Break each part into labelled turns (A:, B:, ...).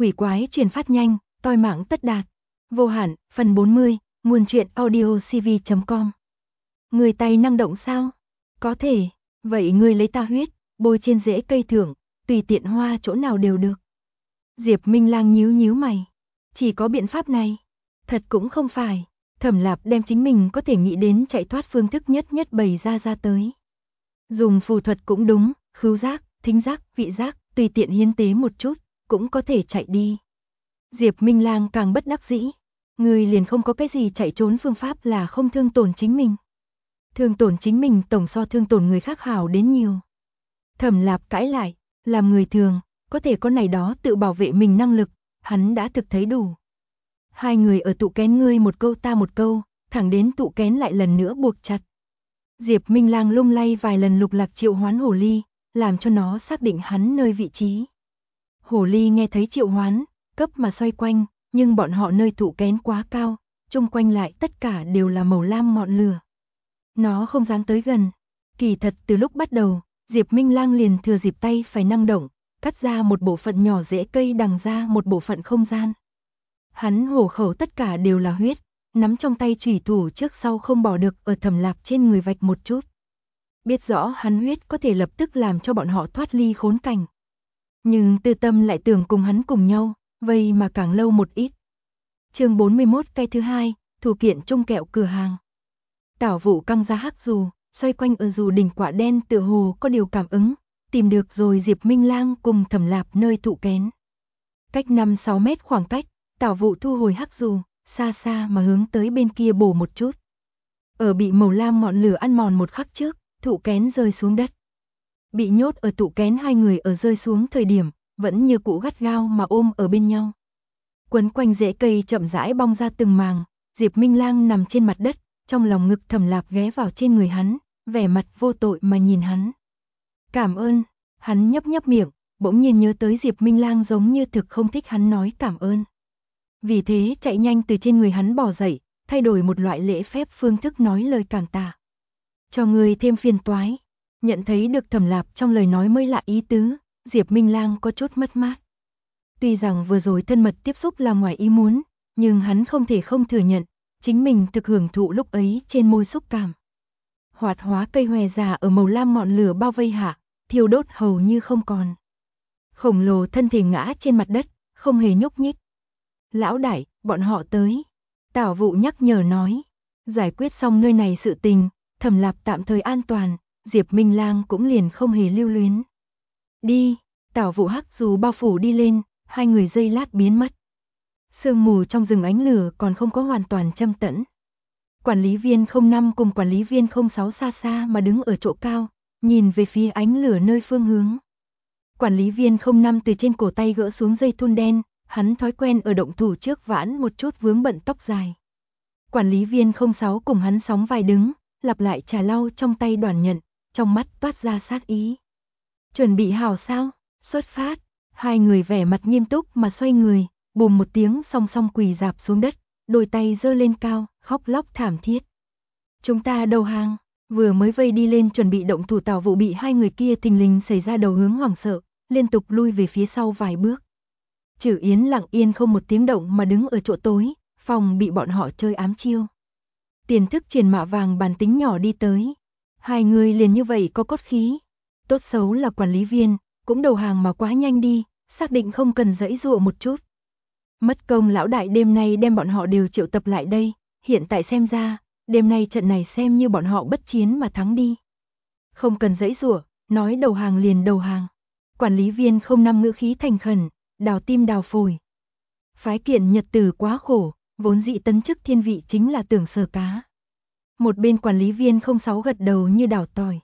A: quỷ quái truyền phát nhanh, toi mạng tất đạt. Vô hạn, phần 40, nguồn truyện audiocv.com. Người tay năng động sao? Có thể, vậy ngươi lấy ta huyết, bôi trên rễ cây thưởng, tùy tiện hoa chỗ nào đều được. Diệp Minh Lang nhíu nhíu mày. Chỉ có biện pháp này? Thật cũng không phải. Thẩm Lạp đem chính mình có thể nghĩ đến chạy thoát phương thức nhất bày ra tới. Dùng phù thuật cũng đúng, khứu giác, thính giác, vị giác, tùy tiện hiến tế một chút, cũng có thể chạy đi. Diệp Minh Lang càng bất đắc dĩ. Người liền không có cái gì chạy trốn phương pháp là không thương tổn chính mình. Thương tổn chính mình tổng so thương tổn người khác hảo đến nhiều. Thẩm Lạp cãi lại, làm người thường, có thể có này đó tự bảo vệ mình năng lực, hắn đã thực thấy đủ. Hai người ở tụ kén ngươi một câu ta một câu, thẳng đến tụ kén lại lần nữa buộc chặt. Diệp Minh Lang lung lay vài lần lục lạc triệu hoán hồ ly, làm cho nó xác định hắn nơi vị trí. Hồ ly nghe thấy triệu hoán, cấp mà xoay quanh, nhưng bọn họ nơi tụ kén quá cao, chung quanh lại tất cả đều là màu lam ngọn lửa. Nó không dám tới gần. Kỳ thật từ lúc bắt đầu, Diệp Minh Lang liền thừa dịp tay phải năng động, cắt ra một bộ phận nhỏ rễ cây đằng ra một bộ phận không gian. Hắn hổ khẩu tất cả đều là huyết, nắm trong tay chủy thủ trước sau không bỏ được ở Thẩm Lạp trên người vạch một chút. Biết rõ hắn huyết có thể lập tức làm cho bọn họ thoát ly khốn cảnh. Nhưng Tư Tâm lại tưởng cùng hắn cùng nhau, vậy mà càng lâu một ít. Chương 41 cây thứ hai, thủ kiện trung kẹo cửa hàng. Tảo Vụ căng ra hắc dù, xoay quanh ở dù đỉnh quả đen tựa hồ có điều cảm ứng, tìm được rồi Diệp Minh Lang cùng Thẩm Lạp nơi tụ kén. Cách 5-6 mét khoảng cách, Tảo Vụ thu hồi hắc dù, xa xa mà hướng tới bên kia bổ một chút. Ở bị màu lam ngọn lửa ăn mòn một khắc trước, tụ kén rơi xuống đất. Bị nhốt ở tụ kén hai người ở rơi xuống thời điểm, vẫn như cũ gắt gao mà ôm ở bên nhau. Quấn quanh rễ cây chậm rãi bong ra từng màng, Diệp Minh Lang nằm trên mặt đất, trong lòng ngực Thẩm Lạp ghé vào trên người hắn, vẻ mặt vô tội mà nhìn hắn. Cảm ơn, hắn nhấp miệng, bỗng nhiên nhớ tới Diệp Minh Lang giống như thực không thích hắn nói cảm ơn. Vì thế chạy nhanh từ trên người hắn bò dậy, thay đổi một loại lễ phép phương thức nói lời cảm tạ. Cho người thêm phiền toái. Nhận thấy được Thẩm Lạp trong lời nói mới lạ ý tứ, Diệp Minh Lang có chút mất mát. Tuy rằng vừa rồi thân mật tiếp xúc là ngoài ý muốn, nhưng hắn không thể không thừa nhận, chính mình thực hưởng thụ lúc ấy trên môi xúc cảm. Hoạt hóa cây hòe già ở màu lam ngọn lửa bao vây hạ, thiêu đốt hầu như không còn. Khổng lồ thân thể ngã trên mặt đất, không hề nhúc nhích. Lão đại, bọn họ tới. Tảo Vụ nhắc nhở nói. Giải quyết xong nơi này sự tình, Thẩm Lạp tạm thời an toàn, Diệp Minh Lang cũng liền không hề lưu luyến. Đi, Tảo Vụ hắc dù bao phủ đi lên, hai người giây lát biến mất. Sương mù trong rừng ánh lửa còn không có hoàn toàn châm tẫn. Quản lý viên 05 cùng quản lý viên 06 xa xa mà đứng ở chỗ cao, nhìn về phía ánh lửa nơi phương hướng. Quản lý viên 05 từ trên cổ tay gỡ xuống dây thun đen, hắn thói quen ở động thủ trước vãn một chút vướng bận tóc dài. Quản lý viên 06 cùng hắn sóng vai đứng, lặp lại trà lau trong tay đoàn nhận, trong mắt toát ra sát ý. Chuẩn bị hảo sao? Xuất phát. Hai người vẻ mặt nghiêm túc mà xoay người, bùm một tiếng song song quỳ rạp xuống đất, đôi tay giơ lên cao, khóc lóc thảm thiết. Chúng ta đầu hàng. Vừa mới vây đi lên chuẩn bị động thủ Tảo Vụ bị hai người kia thình lình xảy ra đầu hướng hoảng sợ, liên tục lui về phía sau vài bước. Trử Yến lặng yên không một tiếng động mà đứng ở chỗ tối, phòng bị bọn họ chơi ám chiêu. Tiền Thức truyền mạ vàng bản tính nhỏ đi tới. Hai người liền như vậy có cốt khí. Tốt xấu là quản lý viên, cũng đầu hàng mà quá nhanh đi, xác định không cần giãy giụa một chút. Mất công lão đại đêm nay đem bọn họ đều triệu tập lại đây, hiện tại xem ra, đêm nay trận này xem như bọn họ bất chiến mà thắng đi. Không cần giãy giụa, nói đầu hàng liền đầu hàng. Quản lý viên 05 ngữ khí thành khẩn, đào tim đào phổi. Phái kiện nhật tử quá khổ, vốn dị tấn chức thiên vị chính là tưởng sờ cá. Một bên quản lý viên 06 gật đầu như đào tỏi.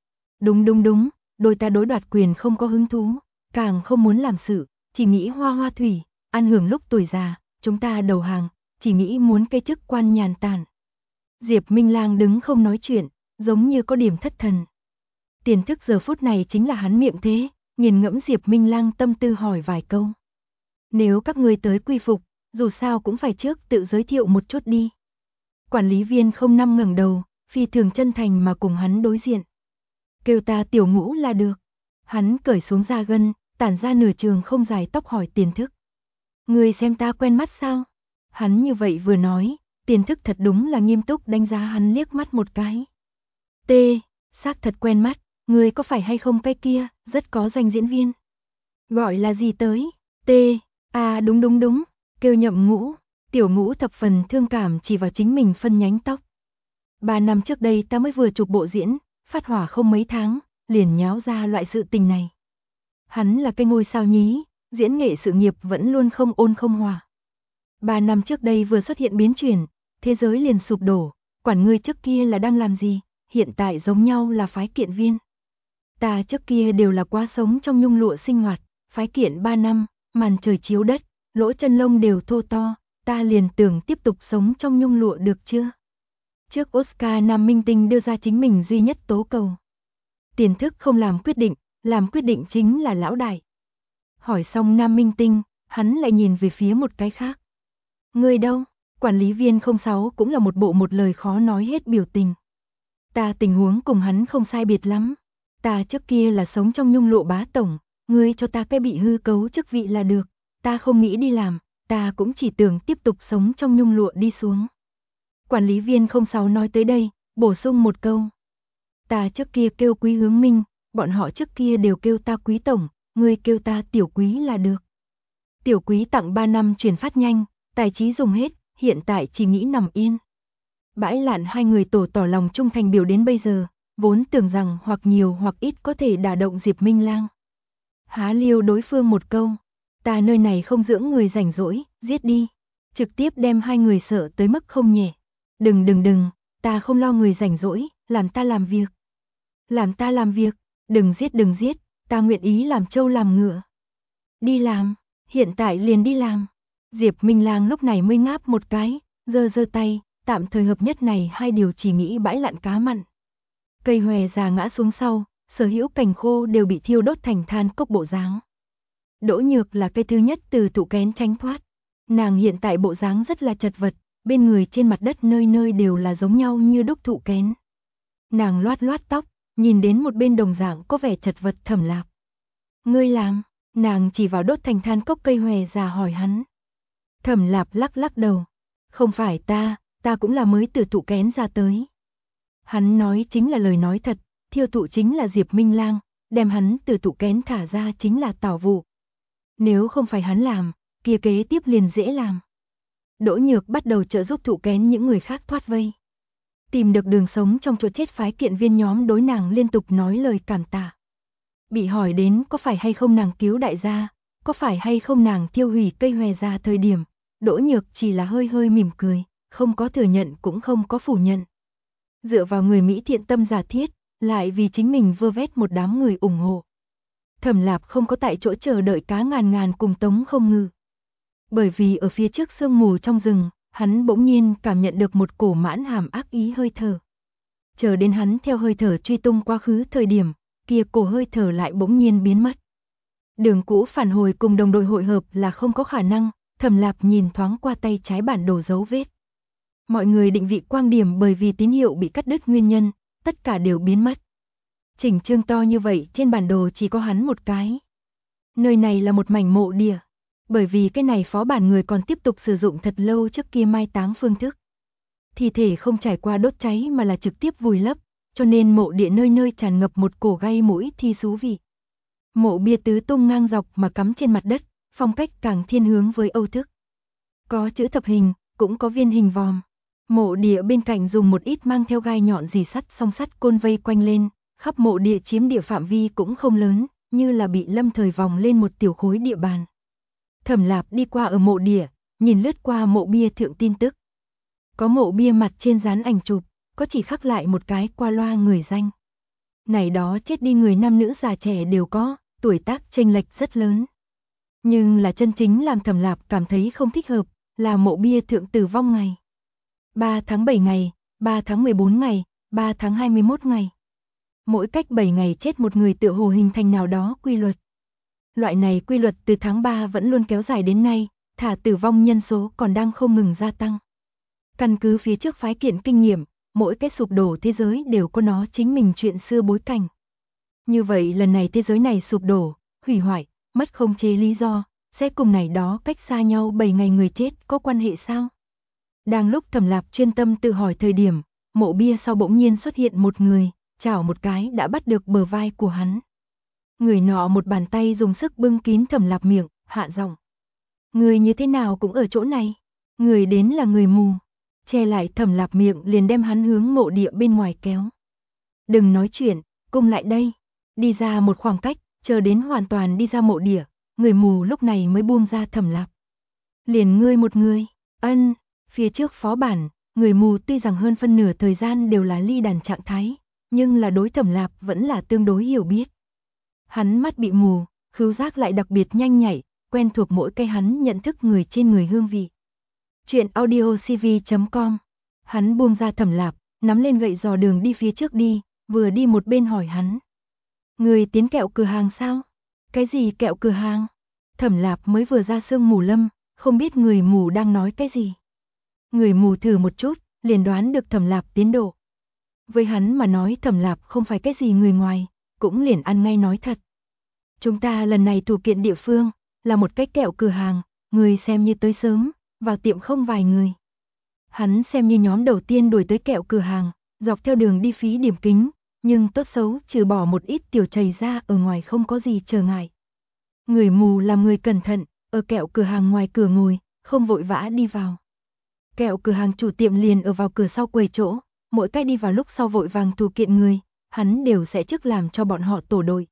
A: Đúng, đôi ta đối đoạt quyền không có hứng thú, càng không muốn làm sự, chỉ nghĩ hoa thủy, ăn hưởng lúc tuổi già, chúng ta đầu hàng, chỉ nghĩ muốn cây chức quan nhàn tản. Diệp Minh Lang đứng không nói chuyện, giống như có điểm thất thần. Tiền Thức giờ phút này chính là hắn miệng thế, nghiền ngẫm Diệp Minh Lang tâm tư hỏi vài câu. Nếu các ngươi tới quy phục, dù sao cũng phải trước tự giới thiệu một chút đi. Quản lý viên 05 ngẩng đầu, phi thường chân thành mà cùng hắn đối diện. Kêu ta Tiểu Ngũ là được. Hắn cởi xuống da gân, tản ra nửa trường không dài tóc hỏi Tiền Thức. Ngươi xem ta quen mắt sao? Hắn như vậy vừa nói, Tiền Thức thật đúng là nghiêm túc đánh giá hắn liếc mắt một cái. T, xác thật quen mắt, ngươi có phải hay không cái kia, rất có danh diễn viên. Gọi là gì tới? T, à đúng, kêu Nhậm Ngũ. Tiểu Ngũ thập phần thương cảm chỉ vào chính mình phân nhánh tóc. 3 năm trước đây ta mới vừa chụp bộ diễn, phát hỏa không mấy tháng, liền nháo ra loại sự tình này. Hắn là cái ngôi sao nhí, diễn nghệ sự nghiệp vẫn luôn không ôn không hòa. 3 năm trước đây vừa xuất hiện biến chuyển, thế giới liền sụp đổ, quản ngươi trước kia là đang làm gì, hiện tại giống nhau là phái kiện viên. Ta trước kia đều là quá sống trong nhung lụa sinh hoạt, phái kiện 3 năm, màn trời chiếu đất, lỗ chân lông đều thô to, ta liền tưởng tiếp tục sống trong nhung lụa được chưa? Trước Oscar nam minh tinh đưa ra chính mình duy nhất tố cầu. Tiền Thức không làm quyết định chính là lão đại. Hỏi xong nam minh tinh, hắn lại nhìn về phía một cái khác. Người đâu? Quản lý viên 06 cũng là một bộ một lời khó nói hết biểu tình. Ta tình huống cùng hắn không sai biệt lắm. Ta trước kia là sống trong nhung lụa bá tổng, ngươi cho ta cái bị hư cấu chức vị là được. Ta không nghĩ đi làm, ta cũng chỉ tưởng tiếp tục sống trong nhung lụa đi xuống. Quản lý viên 06 nói tới đây, bổ sung một câu. Ta trước kia kêu Quý Hướng Minh, bọn họ trước kia đều kêu ta Quý Tổng, ngươi kêu ta Tiểu Quý là được. Tiểu Quý tặng 3 năm chuyển phát nhanh, tài trí dùng hết, hiện tại chỉ nghĩ nằm yên. Bãi lạn hai người tổ tỏ lòng trung thành biểu đến bây giờ, vốn tưởng rằng hoặc nhiều hoặc ít có thể đả động Diệp Minh Lang. Há liêu đối phương một câu, ta nơi này không dưỡng người rảnh rỗi, giết đi. Trực tiếp đem hai người sợ tới mức không nhẹ. Đừng, ta không lo người rảnh rỗi, làm ta làm việc. Làm ta làm việc, đừng giết, ta nguyện ý làm trâu làm ngựa. Đi làm, hiện tại liền đi làm. Diệp Minh Lang lúc này mới ngáp một cái, giơ tay, tạm thời hợp nhất này hai điều chỉ nghĩ bãi lặn cá mặn. Cây hòe già ngã xuống sau, sở hữu cành khô đều bị thiêu đốt thành than cốc bộ dáng. Đỗ Nhược là cây thứ nhất từ thụ kén tránh thoát. Nàng hiện tại bộ dáng rất là chật vật, bên người trên mặt đất nơi nơi đều là giống nhau như đúc thụ kén. Nàng loát tóc, nhìn đến một bên đồng dạng có vẻ chật vật Thẩm Lạp. Ngươi làm, nàng chỉ vào đốt thành than cốc cây hòe già hỏi hắn. Thẩm Lạp lắc đầu. Không phải ta cũng là mới từ thụ kén ra tới. Hắn nói chính là lời nói thật, thiêu thụ chính là Diệp Minh Lang, đem hắn từ thụ kén thả ra chính là Tào Vụ. Nếu không phải hắn làm, kia kế tiếp liền dễ làm. Đỗ Nhược bắt đầu trợ giúp thụ kén những người khác thoát vây. Tìm được đường sống trong chỗ chết phái kiện viên nhóm đối nàng liên tục nói lời cảm tạ. Bị hỏi đến có phải hay không nàng cứu đại gia, có phải hay không nàng thiêu hủy cây hòe già thời điểm, Đỗ Nhược chỉ là hơi mỉm cười, không có thừa nhận cũng không có phủ nhận. Dựa vào người Mỹ thiện tâm giả thiết, lại vì chính mình vơ vét một đám người ủng hộ. Thẩm Lạp không có tại chỗ chờ đợi cá ngàn cùng Tống Không Ngư. Bởi vì ở phía trước sương mù trong rừng, hắn bỗng nhiên cảm nhận được một cổ mãn hàm ác ý hơi thở. Chờ đến hắn theo hơi thở truy tung quá khứ thời điểm, kia cổ hơi thở lại bỗng nhiên biến mất. Đường cũ phản hồi cùng đồng đội hội hợp là không có khả năng, Thẩm Lạp nhìn thoáng qua tay trái bản đồ dấu vết. Mọi người định vị quang điểm bởi vì tín hiệu bị cắt đứt nguyên nhân, tất cả đều biến mất. Chỉnh chương to như vậy trên bản đồ chỉ có hắn một cái. Nơi này là một mảnh mộ địa. Bởi vì cái này phó bản người còn tiếp tục sử dụng thật lâu trước kia mai táng phương thức. Thi thể không trải qua đốt cháy mà là trực tiếp vùi lấp, cho nên mộ địa nơi nơi tràn ngập một cổ gai mũi thi xú vị. Mộ bia tứ tung ngang dọc mà cắm trên mặt đất, phong cách càng thiên hướng với Âu thức. Có chữ thập hình, cũng có viên hình vòm. Mộ địa bên cạnh dùng một ít mang theo gai nhọn rì sắt song sắt côn vây quanh lên, khắp mộ địa chiếm địa phạm vi cũng không lớn, như là bị lâm thời vòng lên một tiểu khối địa bàn. Thẩm Lạp đi qua ở mộ địa, nhìn lướt qua mộ bia thượng tin tức. Có mộ bia mặt trên dán ảnh chụp, có chỉ khắc lại một cái qua loa người danh. Này đó chết đi người nam nữ già trẻ đều có, tuổi tác chênh lệch rất lớn. Nhưng là chân chính làm Thẩm Lạp cảm thấy không thích hợp, là mộ bia thượng tử vong ngày. 3 tháng 7 ngày, 3 tháng 14 ngày, 3 tháng 21 ngày. Mỗi cách 7 ngày chết một người tựa hồ hình thành nào đó quy luật. Loại này quy luật từ tháng 3 vẫn luôn kéo dài đến nay, thả tử vong nhân số còn đang không ngừng gia tăng. Căn cứ phía trước phái kiện kinh nghiệm, mỗi cái sụp đổ thế giới đều có nó chính mình chuyện xưa bối cảnh. Như vậy lần này thế giới này sụp đổ, hủy hoại, mất khống chế lý do, sẽ cùng này đó cách xa nhau 7 ngày người chết có quan hệ sao? Đang lúc Thẩm Lạp chuyên tâm tự hỏi thời điểm, mộ bia sau bỗng nhiên xuất hiện một người, chảo một cái đã bắt được bờ vai của hắn. Người nọ một bàn tay dùng sức bưng kín Thẩm Lạp miệng, hạ giọng. Người như thế nào cũng ở chỗ này. Người đến là người mù. Che lại Thẩm Lạp miệng liền đem hắn hướng mộ địa bên ngoài kéo. Đừng nói chuyện, cùng lại đây. Đi ra một khoảng cách, chờ đến hoàn toàn đi ra mộ địa, người mù lúc này mới buông ra Thẩm Lạp. Liền ngươi một người, ân, phía trước phó bản, người mù tuy rằng hơn phân nửa thời gian đều là ly đàn trạng thái, nhưng là đối Thẩm Lạp vẫn là tương đối hiểu biết. Hắn mắt bị mù, khứu giác lại đặc biệt nhanh nhạy, quen thuộc mỗi cái hắn nhận thức người trên người hương vị. Chuyện audiocv.com. Hắn buông ra Thẩm Lạp, nắm lên gậy dò đường đi phía trước đi, vừa đi một bên hỏi hắn. Người tiến kẹo cửa hàng sao? Cái gì kẹo cửa hàng? Thẩm Lạp mới vừa ra sương mù lâm, không biết người mù đang nói cái gì. Người mù thử một chút, liền đoán được Thẩm Lạp tiến độ. Với hắn mà nói Thẩm Lạp không phải cái gì người ngoài, cũng liền ăn ngay nói thật. Chúng ta lần này thủ kiện địa phương, là một cái kẹo cửa hàng, người xem như tới sớm, vào tiệm không vài người. Hắn xem như nhóm đầu tiên đuổi tới kẹo cửa hàng, dọc theo đường đi phí điểm kính, nhưng tốt xấu trừ bỏ một ít tiểu chảy ra ở ngoài không có gì trở ngại. Người mù làm người cẩn thận, ở kẹo cửa hàng ngoài cửa ngồi, không vội vã đi vào. Kẹo cửa hàng chủ tiệm liền ở vào cửa sau quầy chỗ, mỗi cái đi vào lúc sau vội vàng thủ kiện người, hắn đều sẽ trước làm cho bọn họ tổ đội.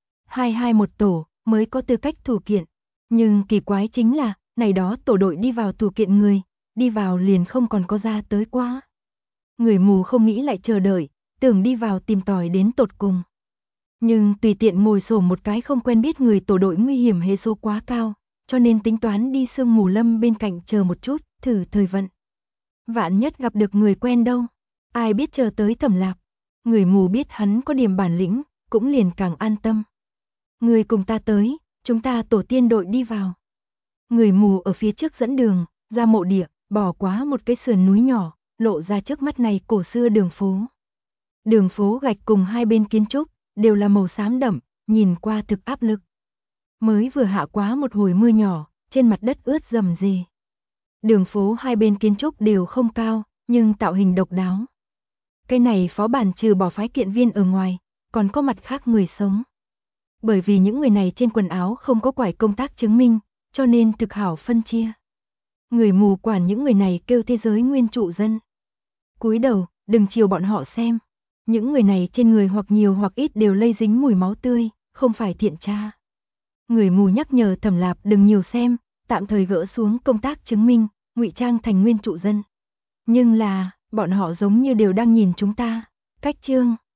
A: 2-2 một tổ mới có tư cách thủ kiện, nhưng kỳ quái chính là, này đó tổ đội đi vào thủ kiện người, đi vào liền không còn có ra tới quá. Người mù không nghĩ lại chờ đợi, tưởng đi vào tìm tòi đến tột cùng. Nhưng tùy tiện ngồi xổm một cái không quen biết người tổ đội nguy hiểm hệ số quá cao, cho nên tính toán đi sương mù lâm bên cạnh chờ một chút, thử thời vận. Vạn nhất gặp được người quen đâu, ai biết chờ tới Thẩm Lạp. Người mù biết hắn có điểm bản lĩnh, cũng liền càng an tâm. Người cùng ta tới, chúng ta tổ tiên đội đi vào. Người mù ở phía trước dẫn đường, ra mộ địa, bỏ qua một cái sườn núi nhỏ, lộ ra trước mắt này cổ xưa đường phố. Đường phố gạch cùng hai bên kiến trúc, đều là màu xám đậm, nhìn qua thực áp lực. Mới vừa hạ quá một hồi mưa nhỏ, trên mặt đất ướt rầm rề. Đường phố hai bên kiến trúc đều không cao, nhưng tạo hình độc đáo. Cái này phó bản trừ bỏ phái kiện viên ở ngoài, còn có mặt khác người sống. Bởi vì những người này trên quần áo không có quải công tác chứng minh, cho nên thực hảo phân chia. Người mù quản những người này kêu thế giới nguyên trụ dân. Cúi đầu, đừng chiều bọn họ xem. Những người này trên người hoặc nhiều hoặc ít đều lây dính mùi máu tươi, không phải thiện tra. Người mù nhắc nhở Thẩm Lạp đừng nhiều xem, tạm thời gỡ xuống công tác chứng minh, ngụy trang thành nguyên trụ dân. Nhưng là, bọn họ giống như đều đang nhìn chúng ta. Cách chương